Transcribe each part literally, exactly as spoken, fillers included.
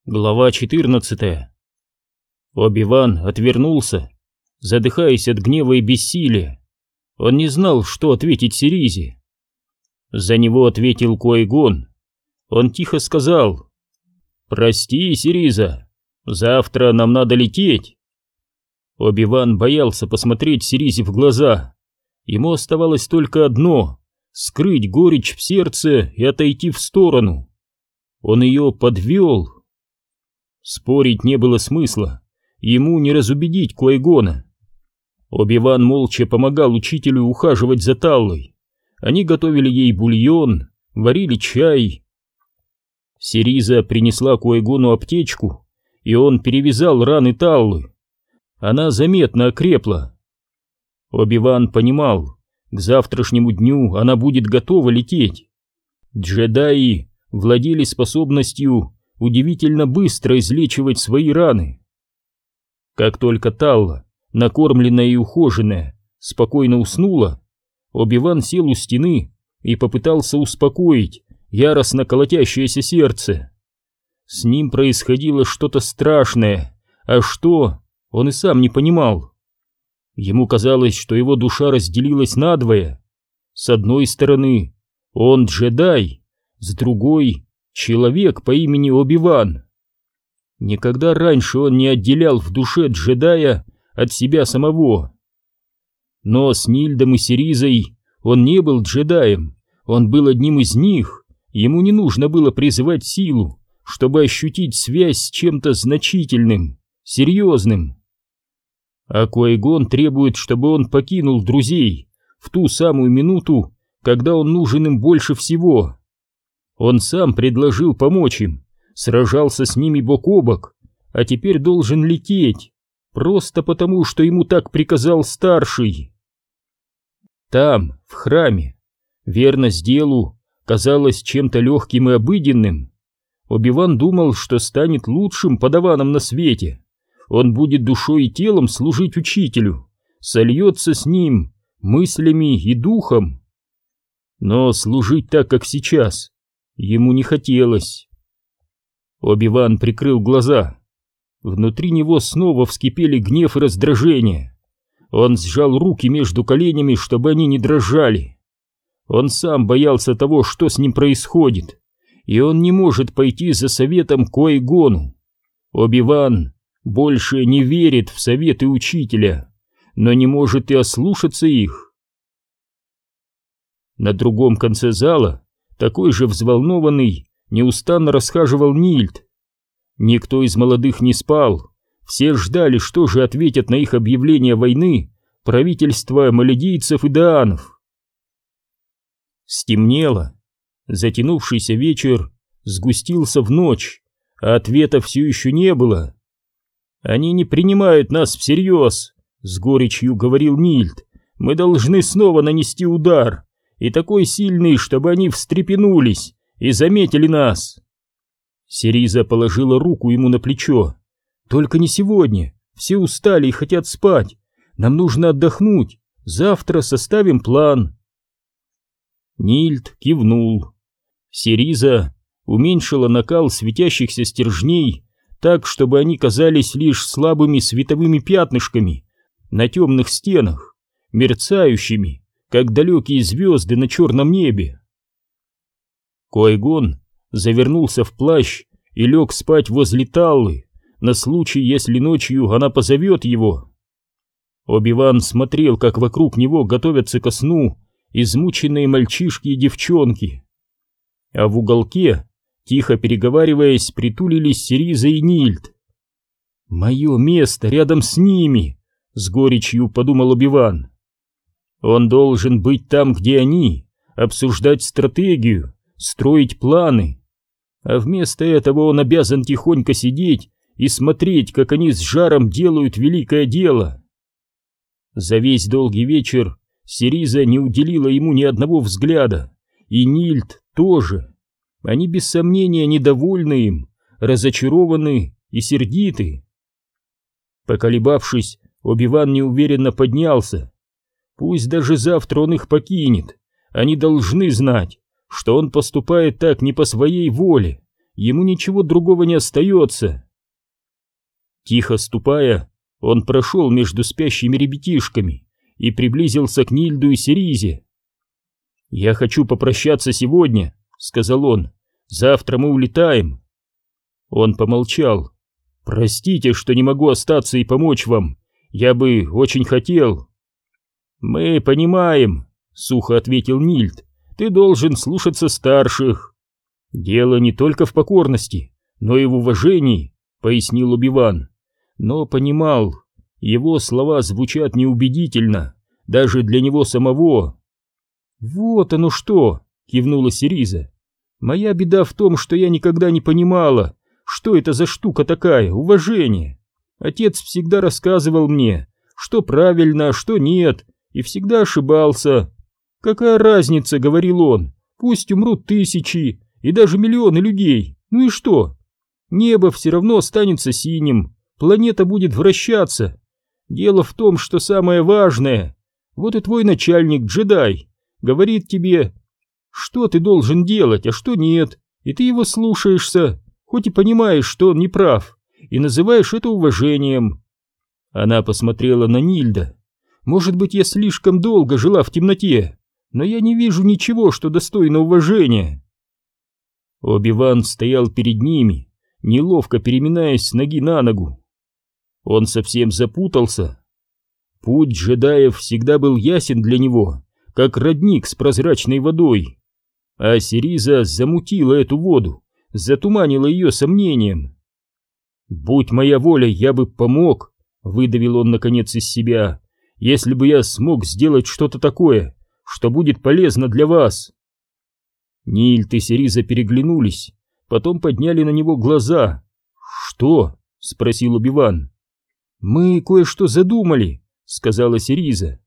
Глава четырнадцатая. Оби-Ван отвернулся, задыхаясь от гнева и бессилия. Он не знал, что ответить Сиризе. За него ответил Ки-Гон. Он тихо сказал: «Прости, Сириза, завтра нам надо лететь». Оби-Ван боялся посмотреть Сиризе в глаза. Ему оставалось только одно — скрыть горечь в сердце и отойти в сторону. Он ее подвел. Спорить не было смысла, ему не разубедить Ки-Гона. Оби-Ван молча помогал учителю ухаживать за Таллой. Они готовили ей бульон, варили чай. Сириза принесла Ки-Гону аптечку, и он перевязал раны Таллы. Она заметно окрепла. Оби-Ван понимал, к завтрашнему дню она будет готова лететь. Джедаи владели способностью удивительно быстро излечивать свои раны. Как только Талла, накормленная и ухоженная, спокойно уснула, Оби-Ван сел у стены и попытался успокоить яростно колотящееся сердце. С ним происходило что-то страшное, а что, он и сам не понимал. Ему казалось, что его душа разделилась надвое. С одной стороны, он джедай, с другой — человек по имени Оби-Ван. Никогда раньше он не отделял в душе джедая от себя самого. Но с Нильдом и Сиризой он не был джедаем, он был одним из них. Ему не нужно было призывать силу, чтобы ощутить связь с чем-то значительным, серьезным. А Ки-Гон требует, чтобы он покинул друзей в ту самую минуту, когда он нужен им больше всего. Он сам предложил помочь им, сражался с ними бок о бок, а теперь должен лететь, просто потому, что ему так приказал старший. Там, в храме, верность делу казалась чем-то легким и обыденным. Оби-Ван думал, что станет лучшим подаваном на свете. Он будет душой и телом служить учителю, сольется с ним мыслями и духом. Но служить так, как сейчас, ему не хотелось. Оби-Ван прикрыл глаза. Внутри него снова вскипели гнев и раздражение. Он сжал руки между коленями, чтобы они не дрожали. Он сам боялся того, что с ним происходит, и он не может пойти за советом Ки-Гону. Оби-Ван больше не верит в советы учителя, но не может и ослушаться их. На другом конце зала такой же взволнованный неустанно расхаживал Нильд. Никто из молодых не спал, все ждали, что же ответят на их объявление войны правительства маледийцев и даанов. Стемнело, затянувшийся вечер сгустился в ночь, а ответа все еще не было. «Они не принимают нас всерьез», — с горечью говорил Нильд. «Мы должны снова нанести удар, и такой сильный, чтобы они встрепенулись и заметили нас». Сириза положила руку ему на плечо. «Только не сегодня, все устали и хотят спать. Нам нужно отдохнуть, завтра составим план». Нильд кивнул. Сириза уменьшила накал светящихся стержней так, чтобы они казались лишь слабыми световыми пятнышками на темных стенах, мерцающими, как далекие звезды на черном небе. Ки-Гон завернулся в плащ и лег спать возле Таллы, на случай, если ночью она позовет его. Оби-Ван смотрел, как вокруг него готовятся ко сну измученные мальчишки и девчонки. А в уголке, тихо переговариваясь, притулились Сириза и Нильд. «Мое место рядом с ними», — с горечью подумал Оби-Ван. Он должен быть там, где они, обсуждать стратегию, строить планы. А вместо этого он обязан тихонько сидеть и смотреть, как они с жаром делают великое дело. За весь долгий вечер Сириза не уделила ему ни одного взгляда, и Нильд тоже. Они без сомнения недовольны им, разочарованы и сердиты. Поколебавшись, Оби-Ван неуверенно поднялся. Пусть даже завтра он их покинет, они должны знать, что он поступает так не по своей воле, ему ничего другого не остается. Тихо ступая, он прошел между спящими ребятишками и приблизился к Нильду и Серизе. «Я хочу попрощаться сегодня», — сказал он. «Завтра мы улетаем». Он помолчал. «Простите, что не могу остаться и помочь вам. Я бы очень хотел». «Мы понимаем», — сухо ответил Нильд. «Ты должен слушаться старших». «Дело не только в покорности, но и в уважении», — пояснил Оби-Ван. Но понимал, его слова звучат неубедительно, даже для него самого. «Вот оно что!» — кивнула Сериза. «Моя беда в том, что я никогда не понимала, что это за штука такая, уважение. Отец всегда рассказывал мне, что правильно, а что нет, и всегда ошибался. Какая разница, — говорил он, — пусть умрут тысячи и даже миллионы людей, ну и что? Небо все равно останется синим, планета будет вращаться. Дело в том, что самое важное, вот и твой начальник, джедай, говорит тебе, что ты должен делать, а что нет, и ты его слушаешься, хоть и понимаешь, что он не прав, и называешь это уважением». Она посмотрела на Нильда. «Может быть, я слишком долго жила в темноте, но я не вижу ничего, что достойно уважения». Оби-Ван стоял перед ними, неловко переминаясь с ноги на ногу. Он совсем запутался. Путь джедаев всегда был ясен для него, как родник с прозрачной водой. А Сериза замутила эту воду, затуманила ее сомнением. «Будь моя воля, я бы помог», — выдавил он наконец из себя, «если бы я смог сделать что-то такое, что будет полезно для вас». Нильд и Сериза переглянулись, потом подняли на него глаза. «Что?» — спросил Оби-Ван. «Мы кое-что задумали», — сказала Сериза.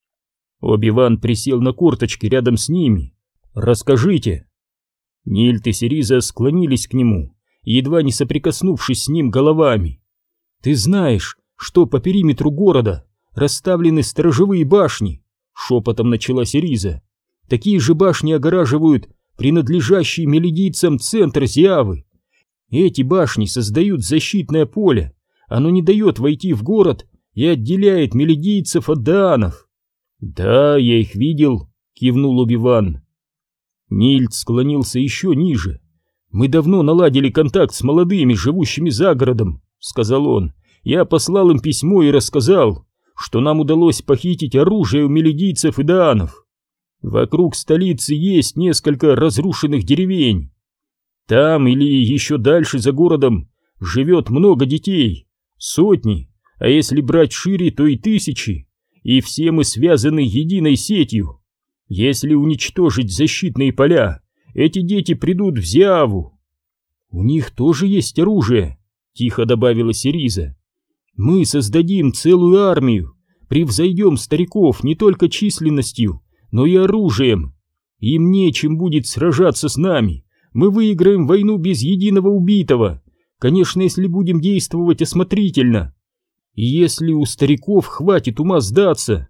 Оби-Ван присел на корточки рядом с ними. «Расскажите». Нильд и Сериза склонились к нему, едва не соприкоснувшись с ним головами. «Ты знаешь, что по периметру города расставлены сторожевые башни?» — шепотом начала Сериза. «Такие же башни огораживают принадлежащий мелидийцам центр Зиавы. Эти башни создают защитное поле, оно не дает войти в город и отделяет мелидийцев от даанов». «Да, я их видел», — кивнул Оби-Ван. Нильд склонился еще ниже. «Мы давно наладили контакт с молодыми, живущими за городом», — сказал он. «Я послал им письмо и рассказал, что нам удалось похитить оружие у мелидийцев и даанов. Вокруг столицы есть несколько разрушенных деревень. Там или еще дальше за городом живет много детей, сотни, а если брать шире, то и тысячи, и все мы связаны единой сетью. Если уничтожить защитные поля, эти дети придут в Зиаву». «У них тоже есть оружие», — тихо добавила Сериза. «Мы создадим целую армию, превзойдем стариков не только численностью, но и оружием. Им нечем будет сражаться с нами. Мы выиграем войну без единого убитого. Конечно, если будем действовать осмотрительно. И если у стариков хватит ума сдаться».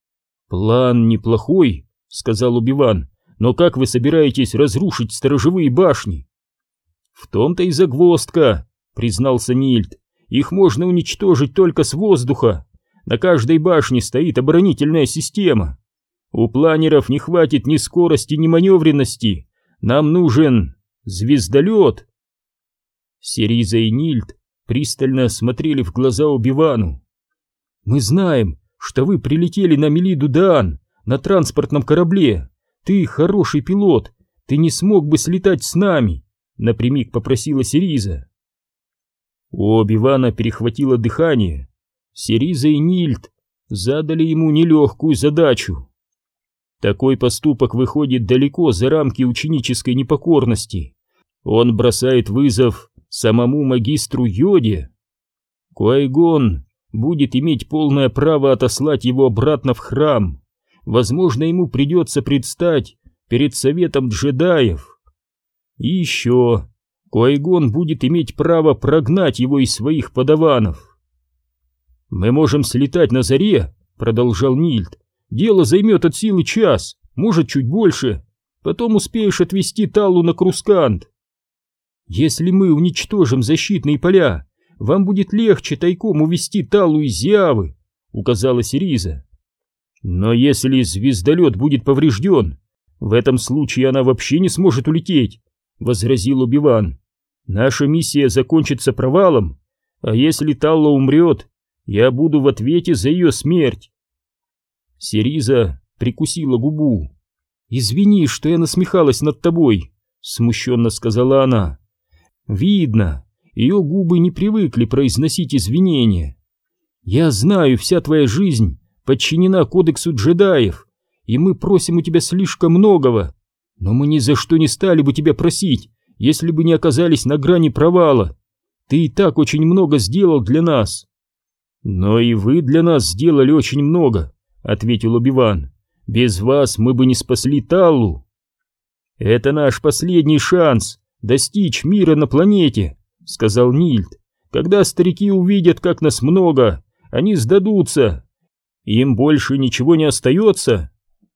«План неплохой», — сказал Оби-Ван, «но как вы собираетесь разрушить сторожевые башни?» «В том-то и загвоздка», — признался Нильд. «Их можно уничтожить только с воздуха. На каждой башне стоит оборонительная система. У планеров не хватит ни скорости, ни маневренности. Нам нужен звездолет». Сериза и Нильд пристально смотрели в глаза Оби-Вану. «Мы знаем, что вы прилетели на Мелиду-Даан на транспортном корабле. Ты хороший пилот, ты не смог бы слетать с нами?» — напрямик попросила Сериза. У Оби-Вана перехватило дыхание. Сериза и Нильд задали ему нелегкую задачу. Такой поступок выходит далеко за рамки ученической непокорности. Он бросает вызов самому магистру Йоде. Куай-Гон будет иметь полное право отослать его обратно в храм. Возможно, ему придется предстать перед советом джедаев. И еще Куай-Гон будет иметь право прогнать его из своих подаванов. «Мы можем слетать на заре», — продолжал Нильд. «Дело займет от силы час, может, чуть больше. Потом успеешь отвезти Таллу на Крускант». Если мы уничтожим защитные поля, вам будет легче тайком увести Таллу из Явы, указала Сириза. Но если звездолет будет поврежден, в этом случае она вообще не сможет улететь, возразил Оби-Ван. Наша миссия закончится провалом, а если Талла умрет, я буду в ответе за ее смерть. Сириза прикусила губу. «Извини, что я насмехалась над тобой», — смущенно сказала она. «Видно, ее губы не привыкли произносить извинения. Я знаю, вся твоя жизнь подчинена кодексу джедаев, и мы просим у тебя слишком многого, но мы ни за что не стали бы тебя просить, если бы не оказались на грани провала. Ты и так очень много сделал для нас». «Но и вы для нас сделали очень много», — ответил Оби-Ван. «Без вас мы бы не спасли Таллу». «Это наш последний шанс достичь мира на планете», — сказал Нильд. «Когда старики увидят, как нас много, они сдадутся. Им больше ничего не остается».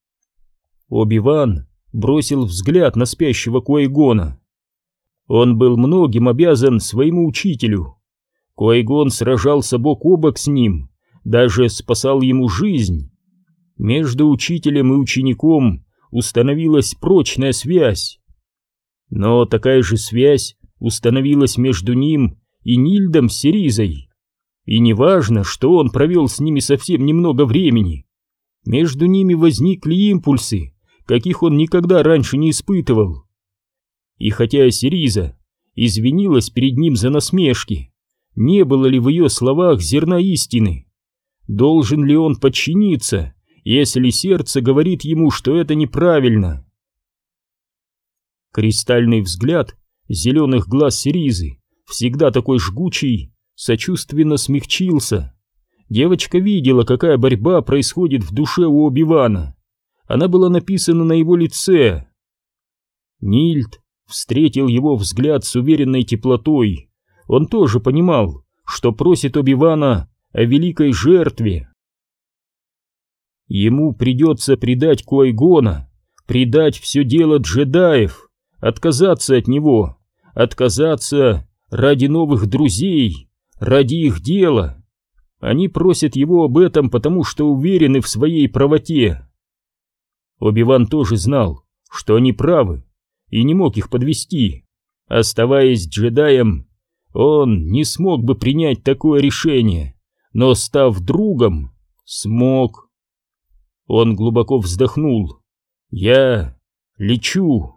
Оби-Ван бросил взгляд на спящего Куай-Гона. Он был многим обязан своему учителю. Куай-Гон сражался бок о бок с ним, даже спасал ему жизнь. Между учителем и учеником установилась прочная связь. Но такая же связь установилась между ним и Нильдом с Сиризой. И неважно, что он провел с ними совсем немного времени. Между ними возникли импульсы, каких он никогда раньше не испытывал. И хотя Сириза извинилась перед ним за насмешки, не было ли в ее словах зерна истины? Должен ли он подчиниться, если сердце говорит ему, что это неправильно? Кристальный взгляд зеленых глаз Сиризы, всегда такой жгучий, сочувственно смягчился. Девочка видела, какая борьба происходит в душе у Оби-Вана. Она была написана на его лице. Нильд встретил его взгляд с уверенной теплотой. Он тоже понимал, что просит Оби-Вана о великой жертве. Ему придется предать Куай-Гона, предать все дело джедаев, отказаться от него, отказаться ради новых друзей, ради их дела. Они просят его об этом, потому что уверены в своей правоте. Оби-Ван тоже знал, что они правы, и не мог их подвести. Оставаясь джедаем, он не смог бы принять такое решение, но, став другом, смог. Он глубоко вздохнул. «Я лечу».